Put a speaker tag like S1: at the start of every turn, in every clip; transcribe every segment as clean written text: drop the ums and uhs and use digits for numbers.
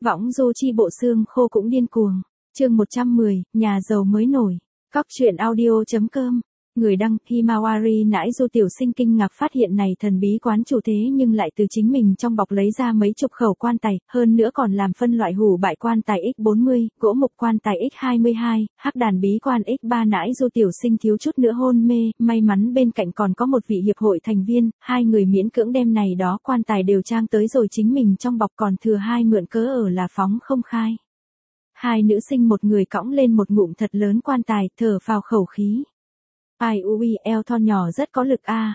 S1: Võng du chi bộ xương khô cũng điên cuồng. Chương 110, nhà giàu mới nổi. Cóc truyện audio.com. Người đăng Himawari nãi du tiểu sinh kinh ngạc phát hiện này thần bí quán chủ thế nhưng lại từ chính mình trong bọc lấy ra mấy chục khẩu quan tài, hơn nữa còn làm phân loại hủ bại quan tài X40, gỗ mục quan tài X22, hắc đàn bí quan X3 nãi du tiểu sinh thiếu chút nữa hôn mê, may mắn bên cạnh còn có một vị hiệp hội thành viên, hai người miễn cưỡng đem này đó quan tài đều trang tới rồi chính mình trong bọc còn thừa hai mượn cớ ở là phóng không khai. Hai nữ sinh một người cõng lên một ngụm thật lớn quan tài, thở phào khẩu khí. Ai ui eo thon nhỏ rất có lực a,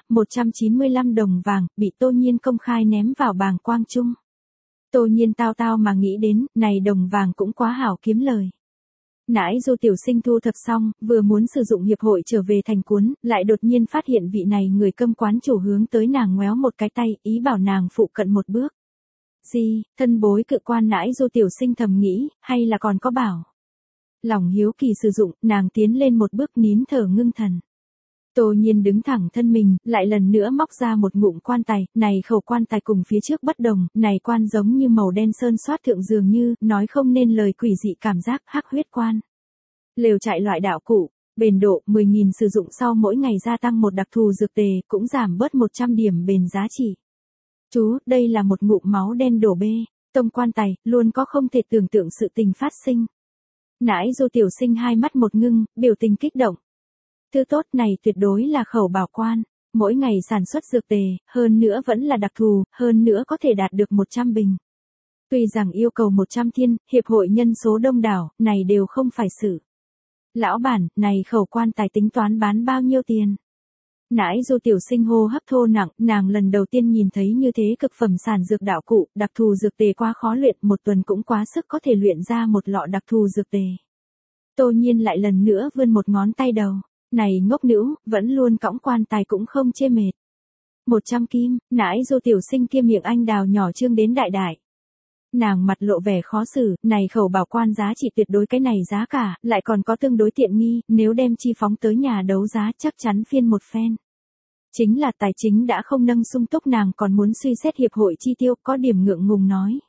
S1: 195 đồng vàng, bị Tô Nhiên công khai ném vào bàng quang trung. Tô Nhiên tao mà nghĩ đến, này đồng vàng cũng quá hảo kiếm lời. Nãi du tiểu sinh thu thập xong, vừa muốn sử dụng hiệp hội trở về thành cuốn, lại đột nhiên phát hiện vị này người câm quán chủ hướng tới nàng ngoéo một cái tay, ý bảo nàng phụ cận một bước. Gì, thân bối cự quan nãi du tiểu sinh thầm nghĩ, hay là còn có bảo. Lòng hiếu kỳ sử dụng, nàng tiến lên một bước nín thở ngưng thần. Tô Nhiên đứng thẳng thân mình, lại lần nữa móc ra một ngụm quan tài, này khẩu quan tài cùng phía trước bất đồng, này quan giống như màu đen sơn xoát thượng dường như, nói không nên lời quỷ dị cảm giác hắc huyết quan. Lều trại loại đạo cụ, bền độ 10.000 sử dụng sau mỗi ngày gia tăng một đặc thù dược tề, cũng giảm bớt 100 điểm bền giá trị. Chú, đây là một ngụm máu đen đổ bê, tông quan tài, luôn có không thể tưởng tượng sự tình phát sinh. Nãi du tiểu sinh hai mắt một ngưng, biểu tình kích động. Thứ tốt này tuyệt đối là khẩu bảo quan, mỗi ngày sản xuất dược tề, hơn nữa vẫn là đặc thù, hơn nữa có thể đạt được 100 bình. Tuy rằng yêu cầu 100 thiên, hiệp hội nhân số đông đảo, này đều không phải sự. Lão bản, này khẩu quan tài tính toán bán bao nhiêu tiền? Nãi du tiểu sinh hô hấp thô nặng, nàng lần đầu tiên nhìn thấy như thế cực phẩm sản dược đạo cụ, đặc thù dược tề quá khó luyện, một tuần cũng quá sức có thể luyện ra một lọ đặc thù dược tề. Tô Nhiên lại lần nữa vươn một ngón tay đầu. Này ngốc nữ, vẫn luôn cõng quan tài cũng không chê mệt. 100 kim, nãi du tiểu sinh kia miệng anh đào nhỏ trương đến đại đại. Nàng mặt lộ vẻ khó xử, này khẩu bảo quan giá trị tuyệt đối cái này giá cả, lại còn có tương đối tiện nghi, nếu đem chi phóng tới nhà đấu giá chắc chắn phiên một phen. Chính là tài chính đã không nâng sung túc nàng còn muốn suy xét hiệp hội chi tiêu, có điểm ngượng ngùng nói.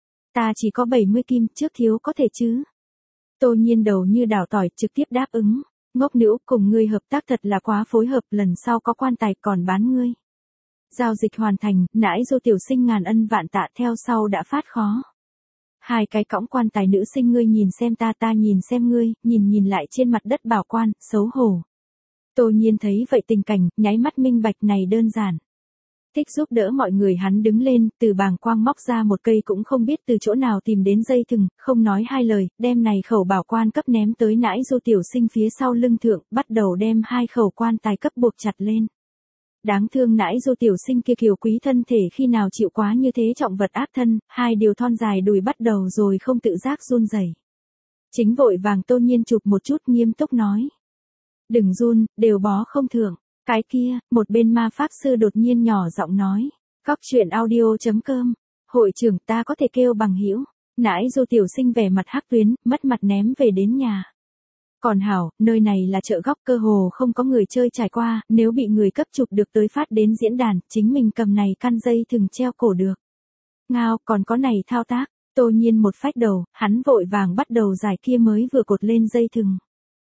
S1: Ta chỉ có 70 kim, trước thiếu có thể chứ. Tô Nhiên đầu như đảo tỏi trực tiếp đáp ứng. Ngốc nữ, cùng ngươi hợp tác thật là quá phối hợp, lần sau có quan tài còn bán ngươi. Giao dịch hoàn thành, nãi du tiểu sinh ngàn ân vạn tạ theo sau đã phát khó. Hai cái cõng quan tài nữ sinh ngươi nhìn xem ta nhìn xem ngươi, nhìn lại trên mặt đất bảo quan, xấu hổ. Tô Nhiên thấy vậy tình cảnh, nháy mắt minh bạch này đơn giản. Thích giúp đỡ mọi người hắn đứng lên, từ bàng quang móc ra một cây cũng không biết từ chỗ nào tìm đến dây thừng, không nói hai lời, đem này khẩu bảo quan cấp ném tới nãi du tiểu sinh phía sau lưng thượng, bắt đầu đem hai khẩu quan tài cấp buộc chặt lên. Đáng thương nãi du tiểu sinh kia kiều quý thân thể khi nào chịu quá như thế trọng vật áp thân, hai điều thon dài đùi bắt đầu rồi không tự giác run rẩy. Chính vội vàng Tô Nhiên chụp một chút nghiêm túc nói. Đừng run, đều bó không thưởng. Cái kia, một bên ma pháp sư đột nhiên nhỏ giọng nói. Cóc truyện audio.com. Hội trưởng ta có thể kêu bằng hữu. Nãi du tiểu sinh vẻ mặt hắc tuyến, mất mặt ném về đến nhà. Còn hảo, nơi này là chợ góc cơ hồ không có người chơi trải qua, nếu bị người cấp chụp được tới phát đến diễn đàn, chính mình cầm này căn dây thừng treo cổ được. Ngao, còn có này thao tác. Tô Nhiên một phách đầu, hắn vội vàng bắt đầu giải kia mới vừa cột lên dây thừng.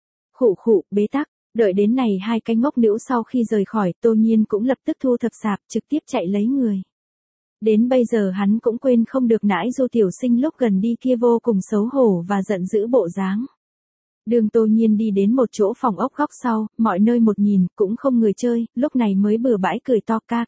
S1: Khụ, bế tắc. Đợi đến này hai cái ngốc nữ sau khi rời khỏi, Tô Nhiên cũng lập tức thu thập sạp, trực tiếp chạy lấy người. Đến bây giờ hắn cũng quên không được nãi du tiểu sinh lúc gần đi kia vô cùng xấu hổ và giận dữ bộ dáng. Đường Tô Nhiên đi đến một chỗ phòng ốc góc sau, mọi nơi một nhìn, cũng không người chơi, lúc này mới bừa bãi cười to ca.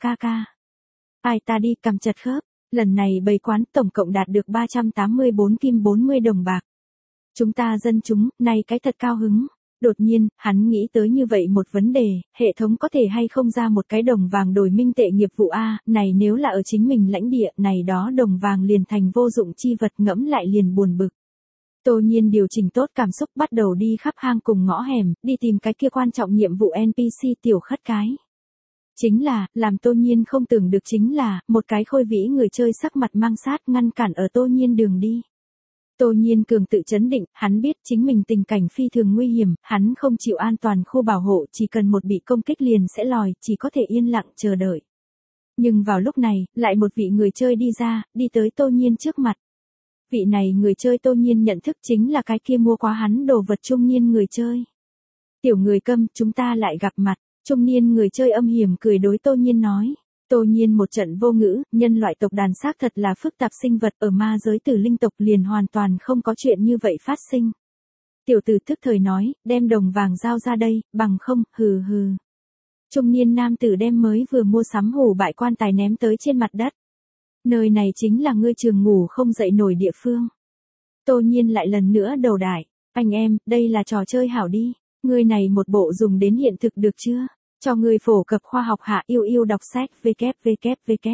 S1: Ai ta đi cầm chật khớp, lần này bày quán tổng cộng đạt được 384 kim 40 đồng bạc. Chúng ta dân chúng, này cái thật cao hứng. Đột nhiên, hắn nghĩ tới như vậy một vấn đề, hệ thống có thể hay không ra một cái đồng vàng đổi minh tệ nghiệp vụ A, này nếu là ở chính mình lãnh địa, này đó đồng vàng liền thành vô dụng chi vật ngẫm lại liền buồn bực. Tô Nhiên điều chỉnh tốt cảm xúc bắt đầu đi khắp hang cùng ngõ hẻm, đi tìm cái kia quan trọng nhiệm vụ NPC tiểu khất cái. Chính là, làm Tô Nhiên không tưởng được chính là, một cái khôi vĩ người chơi sắc mặt mang sát ngăn cản ở Tô Nhiên đường đi. Tô Nhiên cường tự chấn định, hắn biết chính mình tình cảnh phi thường nguy hiểm, hắn không chịu an toàn khu bảo hộ, chỉ cần một bị công kích liền sẽ lòi, chỉ có thể yên lặng chờ đợi. Nhưng vào lúc này, lại một vị người chơi đi ra, đi tới Tô Nhiên trước mặt. Vị này người chơi Tô Nhiên nhận thức chính là cái kia mua quá hắn đồ vật trung niên người chơi. Tiểu người câm, chúng ta lại gặp mặt, trung niên người chơi âm hiểm cười đối Tô Nhiên nói. Tô Nhiên một trận vô ngữ, nhân loại tộc đàn xác thật là phức tạp sinh vật, ở ma giới tử linh tộc liền hoàn toàn không có chuyện như vậy phát sinh. Tiểu tử thức thời nói, đem đồng vàng giao ra đây, bằng không, hừ hừ. Trung niên nam tử đem mới vừa mua sắm hủ bại quan tài ném tới trên mặt đất. Nơi này chính là ngươi trường ngủ không dậy nổi địa phương. Tô Nhiên lại lần nữa đầu đại, anh em, đây là trò chơi hảo đi, ngươi này một bộ dùng đến hiện thực được chưa? Cho ngươi phổ cập khoa học hạ yêu yêu đọc sách www.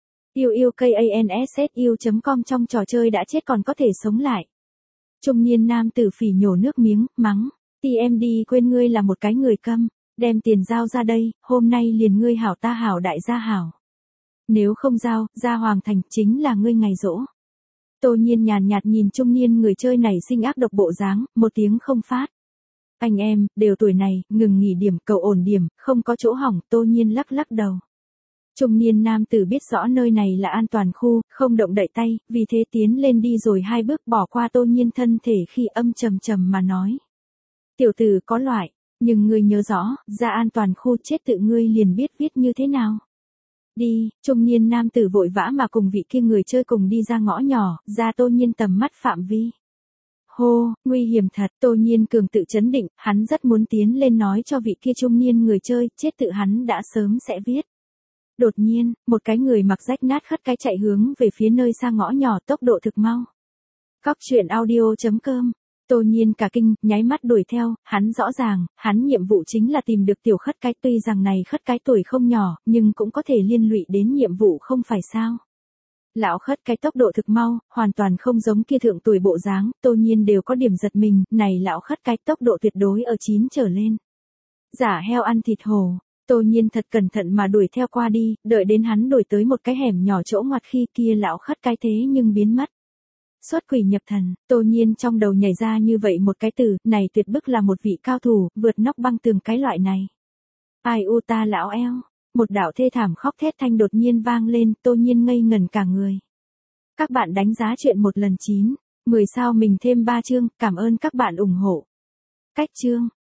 S1: iukansu.com trong trò chơi đã chết còn có thể sống lại. Trung niên nam tử phỉ nhổ nước miếng, mắng, TMD quên ngươi là một cái người câm, đem tiền giao ra đây, hôm nay liền ngươi hảo ta hảo đại gia hảo. Nếu không giao, ra hoàng thành chính là ngươi ngày rỗ. Tô Nhiên nhàn nhạt nhìn trung niên người chơi này sinh ác độc bộ dáng, một tiếng không phát. Anh em, đều tuổi này, ngừng nghỉ điểm, cầu ổn điểm, không có chỗ hỏng, Tô Nhiên lắc lắc đầu. Trung niên nam tử biết rõ nơi này là an toàn khu, không động đậy tay, vì thế tiến lên đi rồi 2 bước bỏ qua Tô Nhiên thân thể khi âm trầm trầm mà nói. Tiểu tử có loại, nhưng ngươi nhớ rõ, ra an toàn khu chết tự ngươi liền biết viết như thế nào. Đi, trung niên nam tử vội vã mà cùng vị kia người chơi cùng đi ra ngõ nhỏ, ra Tô Nhiên tầm mắt phạm vi. Hô, nguy hiểm thật, Tô Nhiên cường tự chấn định, hắn rất muốn tiến lên nói cho vị kia trung niên người chơi, chết tự hắn đã sớm sẽ viết. Đột nhiên, một cái người mặc rách nát khất cái chạy hướng về phía nơi xa ngõ nhỏ tốc độ thực mau. Cóc truyện audio.com. Tô Nhiên cả kinh, nháy mắt đuổi theo, hắn rõ ràng, hắn nhiệm vụ chính là tìm được tiểu khất cái, tuy rằng này khất cái tuổi không nhỏ, nhưng cũng có thể liên lụy đến nhiệm vụ không phải sao. Lão khất cái tốc độ thực mau, hoàn toàn không giống kia thượng tuổi bộ dáng, Tô Nhiên đều có điểm giật mình, này lão khất cái tốc độ tuyệt đối ở 9 trở lên. Giả heo ăn thịt hổ. Tô Nhiên thật cẩn thận mà đuổi theo qua đi, đợi đến hắn đuổi tới một cái hẻm nhỏ chỗ ngoặt khi kia lão khất cái thế nhưng biến mất. Xuất quỷ nhập thần, Tô Nhiên trong đầu nhảy ra như vậy một cái từ, này tuyệt bức là một vị cao thủ, vượt nóc băng tường cái loại này. Ai u ta lão eo, một đạo thê thảm khóc thét thanh đột nhiên vang lên, Tô Nhiên ngây ngẩn cả người. Các bạn đánh giá chuyện một lần 9, 10 sao mình thêm 3 chương, cảm ơn các bạn ủng hộ. Cách chương.